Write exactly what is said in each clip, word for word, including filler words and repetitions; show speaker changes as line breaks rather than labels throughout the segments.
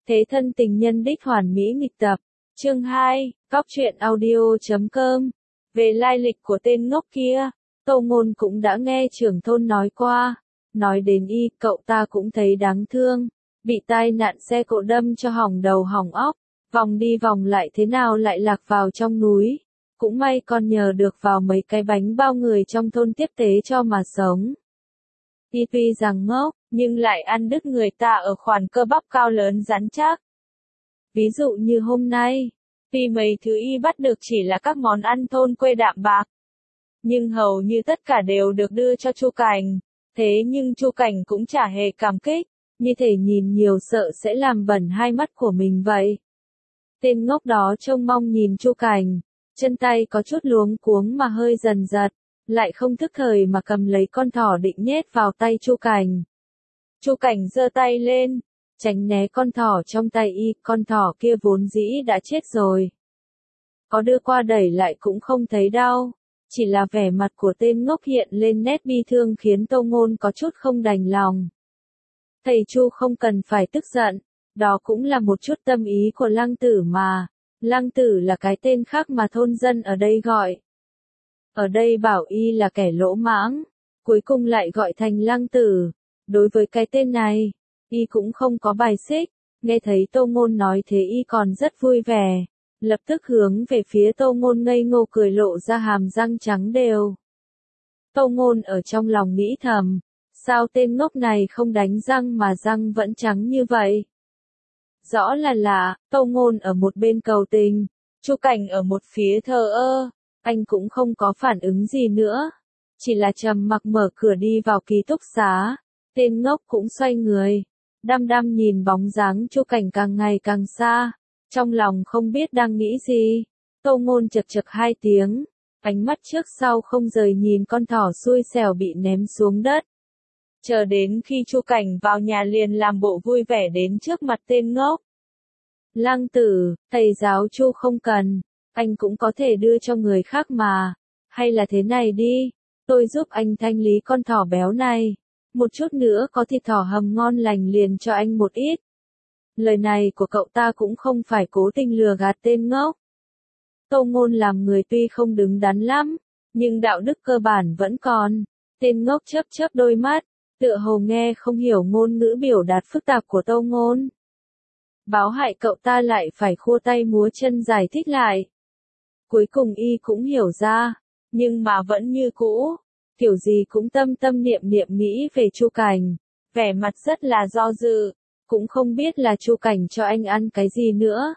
Thế thân tình nhân đích hoàn mỹ nghịch tập. Chương hai, Cóc truyện audio chấm com. Về lai lịch của tên ngốc kia, Tô Ngôn cũng đã nghe trưởng thôn nói qua. Nói đến y, cậu ta cũng thấy đáng thương. Bị tai nạn xe cộ đâm cho hỏng đầu hỏng óc. Vòng đi vòng lại thế nào lại lạc vào trong núi. Cũng may còn nhờ được vào mấy cái bánh bao người trong thôn tiếp tế cho mà sống. Y tuy rằng ngốc, nhưng lại ăn đứt người ta ở khoản cơ bắp cao lớn rắn chắc. Ví dụ như hôm nay, tuy mấy thứ y bắt được chỉ là các món ăn thôn quê đạm bạc, nhưng hầu như tất cả đều được đưa cho Chu Cảnh. Thế nhưng Chu Cảnh cũng chả hề cảm kích, như thể nhìn nhiều sợ sẽ làm bẩn hai mắt của mình vậy. Tên ngốc đó trông mong nhìn Chu Cảnh, chân tay có chút luống cuống mà hơi dần dật, lại không thức thời mà cầm lấy con thỏ định nhét vào tay Chu Cảnh. Chu Cảnh giơ tay lên, tránh né con thỏ trong tay y, con thỏ kia vốn dĩ đã chết rồi. Có đưa qua đẩy lại cũng không thấy đau, chỉ là vẻ mặt của tên ngốc hiện lên nét bi thương khiến Tô Ngôn có chút không đành lòng. Thầy Chu không cần phải tức giận, đó cũng là một chút tâm ý của Lăng Tử mà. Lăng Tử là cái tên khác mà thôn dân ở đây gọi. Ở đây bảo y là kẻ lỗ mãng, cuối cùng lại gọi thành Lăng Tử. Đối với cái tên này, y cũng không có bài xích, nghe thấy Tô Ngôn nói thế y còn rất vui vẻ, lập tức hướng về phía Tô Ngôn ngây ngô cười lộ ra hàm răng trắng đều. Tô Ngôn ở trong lòng nghĩ thầm, sao tên ngốc này không đánh răng mà răng vẫn trắng như vậy? Rõ là lạ, Tô Ngôn ở một bên cầu tình, Chu Cảnh ở một phía thờ ơ, anh cũng không có phản ứng gì nữa, chỉ là trầm mặc mở cửa đi vào ký túc xá. Tên ngốc cũng xoay người, đăm đăm nhìn bóng dáng Chu Cảnh càng ngày càng xa, trong lòng không biết đang nghĩ gì. Tô Ngôn chật chật hai tiếng, ánh mắt trước sau không rời nhìn con thỏ xui xẻo bị ném xuống đất. Chờ đến khi Chu Cảnh vào nhà liền làm bộ vui vẻ đến trước mặt tên ngốc. Lăng Tử, thầy giáo Chu không cần, anh cũng có thể đưa cho người khác mà, hay là thế này đi, tôi giúp anh thanh lý con thỏ béo này. Một chút nữa có thịt thỏ hầm ngon lành liền cho anh một ít. Lời này của cậu ta cũng không phải cố tình lừa gạt tên ngốc. Tô Ngôn làm người tuy không đứng đắn lắm, nhưng đạo đức cơ bản vẫn còn. Tên ngốc chớp chớp đôi mắt, tựa hồ nghe không hiểu ngôn ngữ biểu đạt phức tạp của Tô Ngôn. Báo hại cậu ta lại phải khua tay múa chân giải thích lại. Cuối cùng y cũng hiểu ra, nhưng mà vẫn như cũ. Kiểu gì cũng tâm tâm niệm niệm nghĩ về Chu Cảnh, vẻ mặt rất là do dự, cũng không biết là Chu Cảnh cho anh ăn cái gì nữa.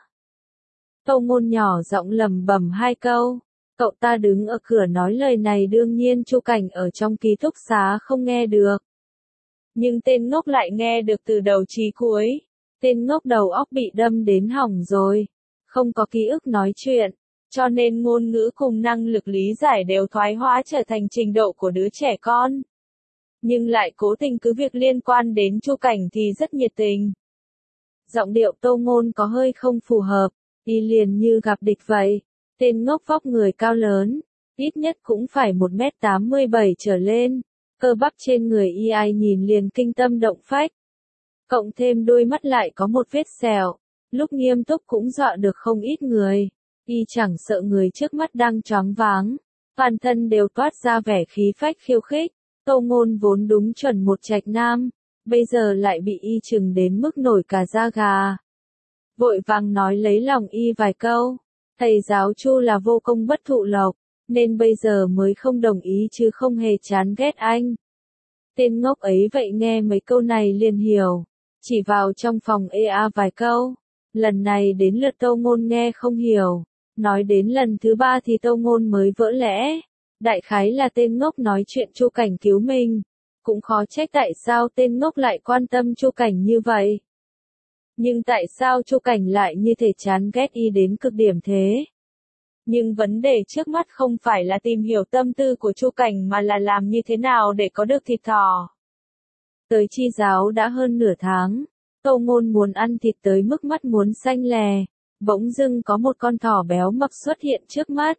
Tô Ngôn nhỏ giọng lẩm bẩm hai câu, cậu ta đứng ở cửa nói lời này đương nhiên Chu Cảnh ở trong ký túc xá không nghe được. Nhưng tên ngốc lại nghe được từ đầu chí cuối, tên ngốc đầu óc bị đâm đến hỏng rồi, không có ký ức nói chuyện. Cho nên ngôn ngữ cùng năng lực lý giải đều thoái hóa trở thành trình độ của đứa trẻ con. Nhưng lại cố tình cứ việc liên quan đến Chu Cảnh thì rất nhiệt tình. Giọng điệu Tô Ngôn có hơi không phù hợp, y liền như gặp địch vậy. Tên ngốc vóc người cao lớn, ít nhất cũng phải một mét tám mươi bảy trở lên, cơ bắp trên người y ai nhìn liền kinh tâm động phách. Cộng thêm đôi mắt lại có một vết sẹo, lúc nghiêm túc cũng dọa được không ít người. Y chẳng sợ người trước mắt đang choáng váng, toàn thân đều toát ra vẻ khí phách khiêu khích. Tô Ngôn vốn đúng chuẩn một trạch nam, bây giờ lại bị y chừng đến mức nổi cả da gà. Vội vàng nói lấy lòng y vài câu, thầy giáo Chu là vô công bất thụ lộc, nên bây giờ mới không đồng ý chứ không hề chán ghét anh. Tên ngốc ấy vậy nghe mấy câu này liền hiểu, chỉ vào trong phòng ê a vài câu, lần này đến lượt Tô Ngôn nghe không hiểu. Nói đến lần thứ ba thì Tô Ngôn mới vỡ lẽ, đại khái là tên ngốc nói chuyện Chu Cảnh cứu mình, cũng khó trách tại sao tên ngốc lại quan tâm Chu Cảnh như vậy. Nhưng tại sao Chu Cảnh lại như thể chán ghét y đến cực điểm thế? Nhưng vấn đề trước mắt không phải là tìm hiểu tâm tư của Chu Cảnh mà là làm như thế nào để có được thịt thỏ. Tới chi giáo đã hơn nửa tháng, Tô Ngôn muốn ăn thịt tới mức mắt muốn xanh lè. Bỗng dưng có một con thỏ béo mập xuất hiện trước mắt.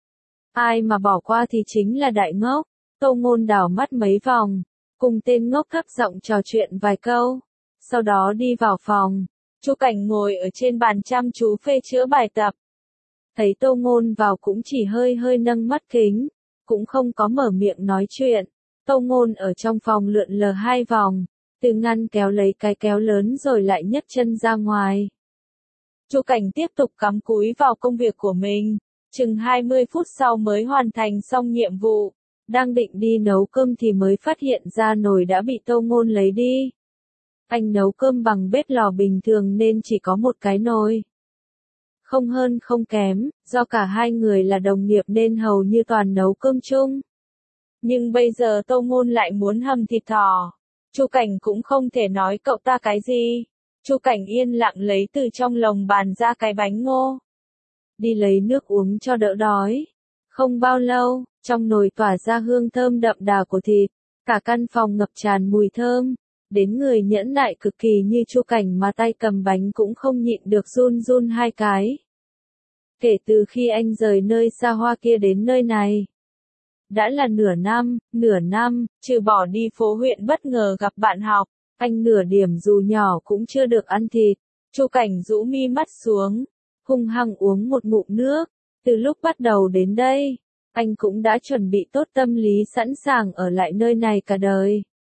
Ai mà bỏ qua thì chính là đại ngốc. Tô Ngôn đảo mắt mấy vòng, cùng tên ngốc thấp giọng trò chuyện vài câu, sau đó đi vào phòng. Chu Cảnh ngồi ở trên bàn chăm chú phê chữa bài tập. Thấy Tô Ngôn vào cũng chỉ hơi hơi nâng mắt kính, cũng không có mở miệng nói chuyện. Tô Ngôn ở trong phòng lượn lờ hai vòng, từ ngăn kéo lấy cái kéo lớn rồi lại nhấc chân ra ngoài. Chu Cảnh tiếp tục cắm cúi vào công việc của mình, chừng hai mươi phút sau mới hoàn thành xong nhiệm vụ. Đang định đi nấu cơm thì mới phát hiện ra nồi đã bị Tô Ngôn lấy đi. Anh nấu cơm bằng bếp lò bình thường nên chỉ có một cái nồi. Không hơn không kém, do cả hai người là đồng nghiệp nên hầu như toàn nấu cơm chung. Nhưng bây giờ Tô Ngôn lại muốn hầm thịt thỏ. Chu Cảnh cũng không thể nói cậu ta cái gì. Chu Cảnh yên lặng lấy từ trong lồng bàn ra cái bánh ngô. Đi lấy nước uống cho đỡ đói. Không bao lâu, trong nồi tỏa ra hương thơm đậm đà của thịt. Cả căn phòng ngập tràn mùi thơm. Đến người nhẫn nại cực kỳ như Chu Cảnh mà tay cầm bánh cũng không nhịn được run run hai cái. Kể từ khi anh rời nơi xa hoa kia đến nơi này, đã là nửa năm, nửa năm, trừ bỏ đi phố huyện bất ngờ gặp bạn học, anh nửa điểm dù nhỏ cũng chưa được ăn thịt. Chu Cảnh rũ mi mắt xuống, hung hăng uống một ngụm nước. Từ lúc bắt đầu đến đây, anh cũng đã chuẩn bị tốt tâm lý sẵn sàng ở lại nơi này cả đời.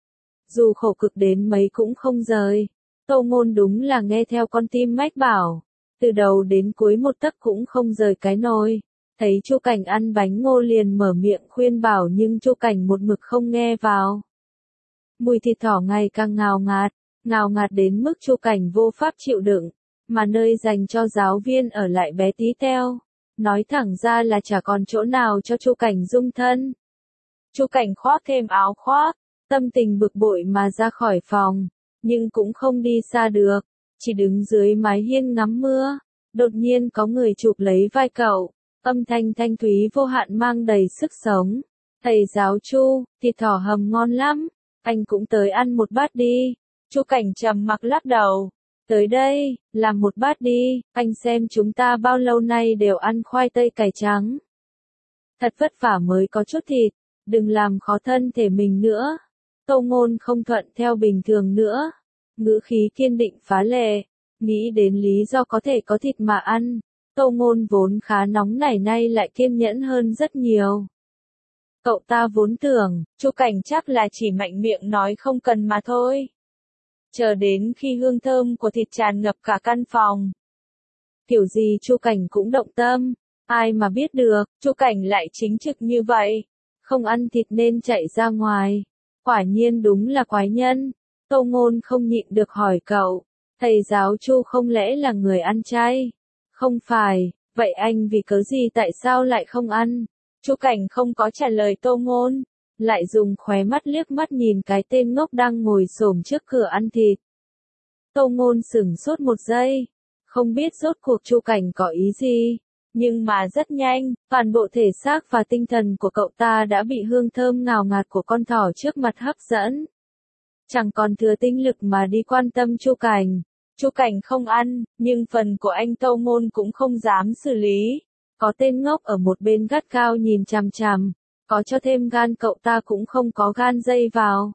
Dù khổ cực đến mấy cũng không rời. Tô Ngôn đúng là nghe theo con tim mách bảo. Từ đầu đến cuối một tấc cũng không rời cái nồi. Thấy Chu Cảnh ăn bánh ngô liền mở miệng khuyên bảo nhưng Chu Cảnh một mực không nghe vào. Mùi thịt thỏ ngày càng ngào ngạt, ngào ngạt đến mức Chu Cảnh vô pháp chịu đựng. Mà nơi dành cho giáo viên ở lại bé tí teo. Nói thẳng ra là chả còn chỗ nào cho Chu Cảnh dung thân. Chu Cảnh khoác thêm áo khoác, tâm tình bực bội mà ra khỏi phòng, nhưng cũng không đi xa được, chỉ đứng dưới mái hiên ngắm mưa. Đột nhiên có người chụp lấy vai cậu, âm thanh thanh thúy vô hạn mang đầy sức sống. Thầy giáo Chu, thịt thỏ hầm ngon lắm, anh cũng tới ăn một bát đi. Chu Cảnh trầm mặc lắc đầu. Tới đây, làm một bát đi, anh xem chúng ta bao lâu nay đều ăn khoai tây cải trắng. Thật vất vả mới có chút thịt, đừng làm khó thân thể mình nữa. Tô Ngôn không thuận theo bình thường nữa. Ngữ khí kiên định phá lệ, nghĩ đến lý do có thể có thịt mà ăn. Tô Ngôn vốn khá nóng nảy nay lại kiên nhẫn hơn rất nhiều. Cậu ta vốn tưởng, Chu Cảnh chắc là chỉ mạnh miệng nói không cần mà thôi. Chờ đến khi hương thơm của thịt tràn ngập cả căn phòng. Kiểu gì Chu Cảnh cũng động tâm, ai mà biết được, Chu Cảnh lại chính trực như vậy. Không ăn thịt nên chạy ra ngoài. Quả nhiên đúng là quái nhân. Tô Ngôn không nhịn được hỏi cậu, thầy giáo Chu không lẽ là người ăn chay? Không phải, vậy anh vì cớ gì tại sao lại không ăn? Chu Cảnh không có trả lời Tô Ngôn, lại dùng khóe mắt liếc mắt nhìn cái tên ngốc đang ngồi xổm trước cửa ăn thịt. Tô Ngôn sửng sốt một giây, không biết rốt cuộc Chu Cảnh có ý gì, nhưng mà rất nhanh, toàn bộ thể xác và tinh thần của cậu ta đã bị hương thơm ngào ngạt của con thỏ trước mặt hấp dẫn. Chẳng còn thừa tinh lực mà đi quan tâm Chu Cảnh. Chu Cảnh không ăn, nhưng phần của anh Tô Ngôn cũng không dám xử lý. Có tên ngốc ở một bên gắt gao nhìn chằm chằm, có cho thêm gan cậu ta cũng không có gan dây vào.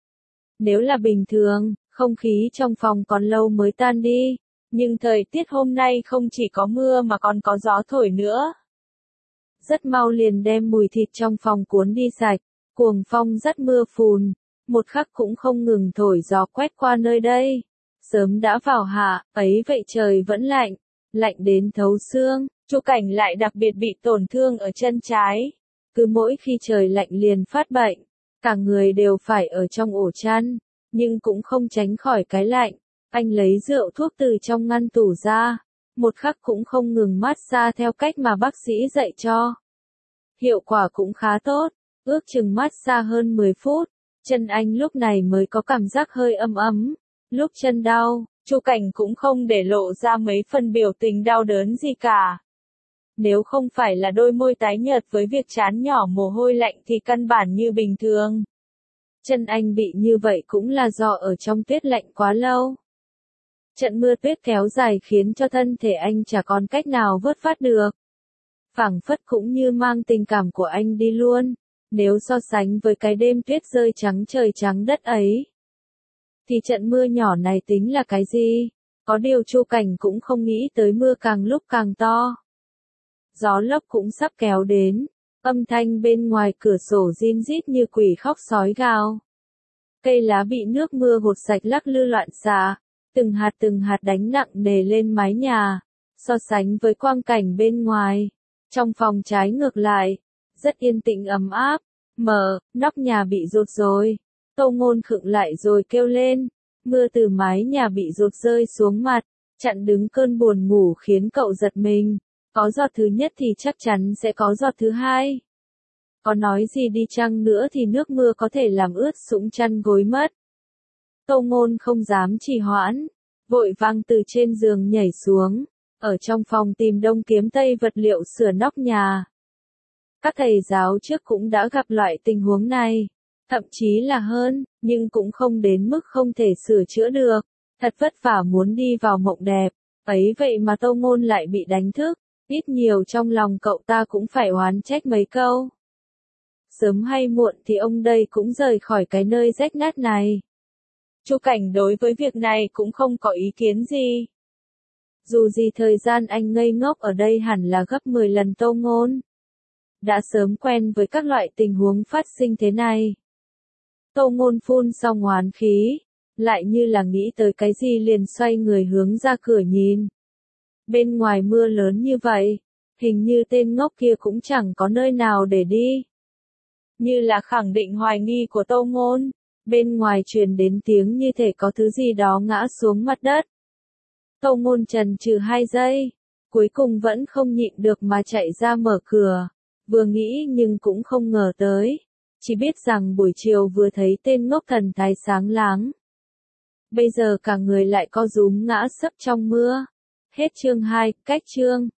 Nếu là bình thường, không khí trong phòng còn lâu mới tan đi, nhưng thời tiết hôm nay không chỉ có mưa mà còn có gió thổi nữa. Rất mau liền đem mùi thịt trong phòng cuốn đi sạch, cuồng phong dắt mưa phùn, một khắc cũng không ngừng thổi gió quét qua nơi đây. Sớm đã vào hạ, ấy vậy trời vẫn lạnh, lạnh đến thấu xương. Chu Cảnh lại đặc biệt bị tổn thương ở chân trái. Cứ mỗi khi trời lạnh liền phát bệnh, cả người đều phải ở trong ổ chăn, nhưng cũng không tránh khỏi cái lạnh. Anh lấy rượu thuốc từ trong ngăn tủ ra, một khắc cũng không ngừng massage theo cách mà bác sĩ dạy cho. Hiệu quả cũng khá tốt, ước chừng massage hơn mười phút, chân anh lúc này mới có cảm giác hơi ấm ấm. Lúc chân đau, Chu Cảnh cũng không để lộ ra mấy phần biểu tình đau đớn gì cả. Nếu không phải là đôi môi tái nhợt với việc trán nhỏ mồ hôi lạnh thì căn bản như bình thường. Chân anh bị như vậy cũng là do ở trong tuyết lạnh quá lâu. Trận mưa tuyết kéo dài khiến cho thân thể anh chả còn cách nào vớt vát được. Phảng phất cũng như mang tình cảm của anh đi luôn, nếu so sánh với cái đêm tuyết rơi trắng trời trắng đất ấy. Thì trận mưa nhỏ này tính là cái gì? Có điều Chu Cảnh cũng không nghĩ tới mưa càng lúc càng to. Gió lốc cũng sắp kéo đến, âm thanh bên ngoài cửa sổ rin rít như quỷ khóc sói gào. Cây lá bị nước mưa gột sạch lắc lư loạn xạ, từng hạt từng hạt đánh nặng nề lên mái nhà, so sánh với quang cảnh bên ngoài. Trong phòng trái ngược lại, rất yên tĩnh ấm áp, mở, nóc nhà bị rột rồi. Tô Ngôn khựng lại rồi kêu lên, mưa từ mái nhà bị rột rơi xuống mặt, chặn đứng cơn buồn ngủ khiến cậu giật mình. Có giọt thứ nhất thì chắc chắn sẽ có giọt thứ hai. Có nói gì đi chăng nữa thì nước mưa có thể làm ướt sũng chăn gối mất. Tô Ngôn không dám trì hoãn, vội vàng từ trên giường nhảy xuống, ở trong phòng tìm đông kiếm tây vật liệu sửa nóc nhà. Các thầy giáo trước cũng đã gặp loại tình huống này, thậm chí là hơn, nhưng cũng không đến mức không thể sửa chữa được. Thật vất vả muốn đi vào mộng đẹp, ấy vậy mà Tô Ngôn lại bị đánh thức, ít nhiều trong lòng cậu ta cũng phải oán trách mấy câu. Sớm hay muộn thì ông đây cũng rời khỏi cái nơi rách nát này. Chu Cảnh đối với việc này cũng không có ý kiến gì. Dù gì thời gian anh ngây ngốc ở đây hẳn là gấp mười lần Tô Ngôn. Đã sớm quen với các loại tình huống phát sinh thế này. Tô Ngôn phun xong oán khí, lại như là nghĩ tới cái gì liền xoay người hướng ra cửa nhìn. Bên ngoài mưa lớn như vậy, hình như tên ngốc kia cũng chẳng có nơi nào để đi. Như là khẳng định hoài nghi của Tô Ngôn, bên ngoài truyền đến tiếng như thể có thứ gì đó ngã xuống mặt đất. Tô Ngôn chần chừ hai giây, cuối cùng vẫn không nhịn được mà chạy ra mở cửa, vừa nghĩ nhưng cũng không ngờ tới, chỉ biết rằng buổi chiều vừa thấy tên ngốc thần thái sáng láng. Bây giờ cả người lại co rúm ngã sấp trong mưa. Hết chương hai, cách chương.